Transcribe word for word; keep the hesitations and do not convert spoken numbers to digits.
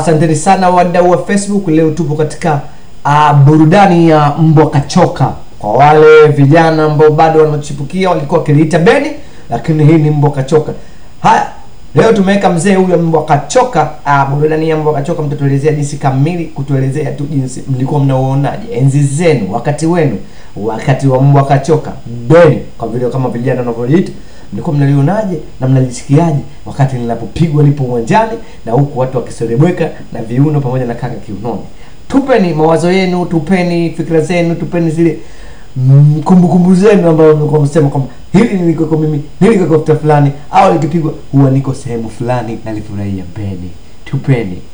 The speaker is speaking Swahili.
Asanteni sana wadau wa Facebook. Leo tupo katika uh, burudani ya mbwa kachoka. Kwa wale vijana ambao bado wanachipukia walikuwa wakiliita beni, lakini hii ni mbwa kachoka. Haya, leo tumeweka mzee huyu mbwa kachoka. Uh, burudani ya mbwa kachoka, mtatuelezea jinsi kamili, kutuelezea tu jinsi mlikuwa mnaonaje enzi zenu, wakati wenu, wakati wa mbwa kachoka beni, kwa vile kama vijana wanavyoita, mlikuwa mnalionaje na mnalisikiaje wakati linapopigwa lipo uwanjani na huku watu wakiserebeka na viuno pamoja na kaka kiunoni. Tupeni mawazo yenu, tupeni fikra zenu, tupeni zile kumbukumbu mm, zenu ambazo mlikuwa msema kwamba hili niliko kwa mimi, niliko kwa fulani, au likipigwa huwa niko sehemu fulani na nilifurahia beni. Tupeni.